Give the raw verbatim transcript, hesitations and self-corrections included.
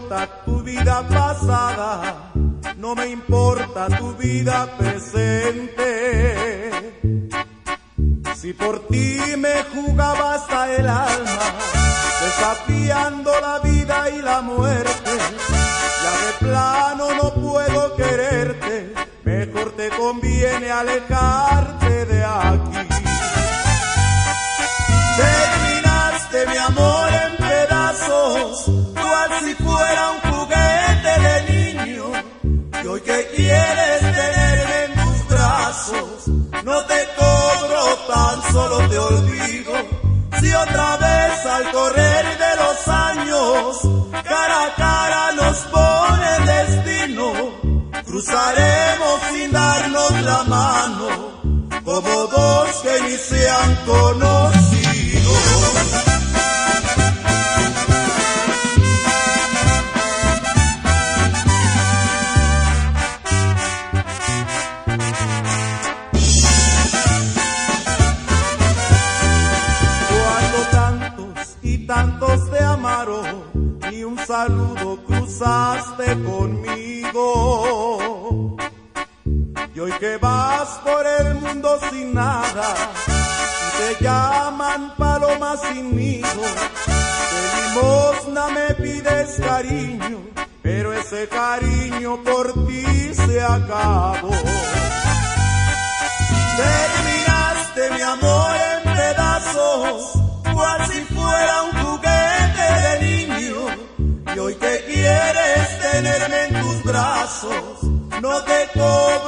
importa tu vida pasada, no me importa tu vida presente. Si por ti me jugaba hasta el alma, desafiando la vida y la muerte, ya de plano no puedo quererte, mejor te conviene alejarte de aquí. Terminaste mi amor en pedazos, cual si fuera un juguete de niño, y hoy que quieres tenerme en tus brazos, no te cobro, tan solo te olvido. Si otra vez al correr de los años, cara a cara nos pone el destino, cruzaremos sin darnos la mano, como dos que ni se han conocido. Tantos te amaron, ni un saludo cruzaste conmigo. Y hoy que vas por el mundo sin nada, y te llaman paloma sin nido, de limosna me pides cariño, pero ese cariño por ti se acabó. Terminaste mi amor en pedazos, cual si fuera un juguete de niño, y hoy que quieres tenerme en tus brazos, no te cobro